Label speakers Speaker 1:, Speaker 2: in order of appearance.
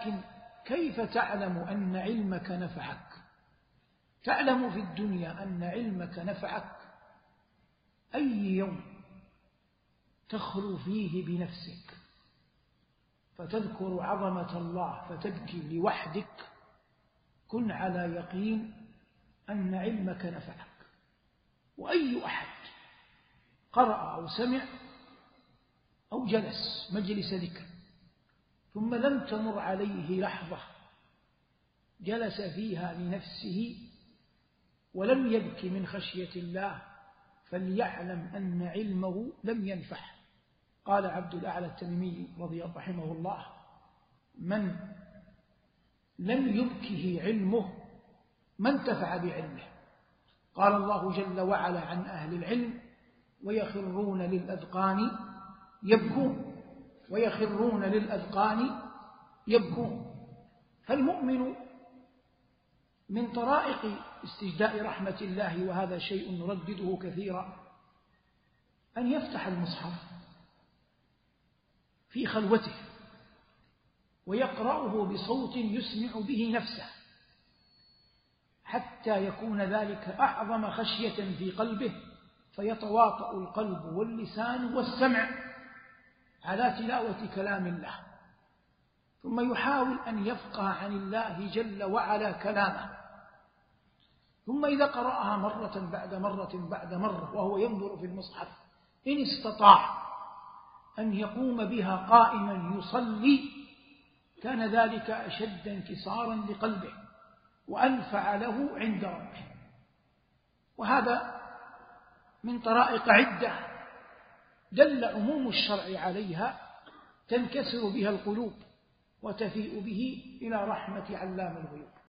Speaker 1: لكن كيف تعلم أن علمك نفعك؟ تعلم في الدنيا أن علمك نفعك أي يوم تخلو فيه بنفسك فتذكر عظمة الله فتبكي لوحدك، كن على يقين أن علمك نفعك. وأي أحد قرأ أو سمع أو جلس مجلس ذكر ثم لم تمر عليه لحظة جلس فيها لنفسه ولم يبك من خشية الله فليعلم أن علمه لم ينفعه. قال عبد الأعلى التميمي رحمه الله: من لم يبكه علمه ما انتفع بعلمه. قال الله جل وعلا عن أهل العلم: ويخرون للأذقان يبكون، ويخرون للأذقان يبكون. فالمؤمن من طرائق استجداء رحمة الله، وهذا شيء نردده كثيرا، أن يفتح المصحف في خلوته ويقرأه بصوت يسمع به نفسه حتى يكون ذلك أعظم خشية في قلبه، فيتواطأ القلب واللسان والسمع على تلاوة كلام الله، ثم يحاول أن يفقه عن الله جل وعلا كلامه، ثم إذا قرأها مرة بعد مرة بعد مرة وهو ينظر في المصحف إن استطاع أن يقوم بها قائما يصلي كان ذلك أشد انكسارا لقلبه وأنفع له عند ربه. وهذا من طرائق عدة دل عموم الشرع عليها تنكسر بها القلوب وتفيء به إلى رحمة علام الغيوب.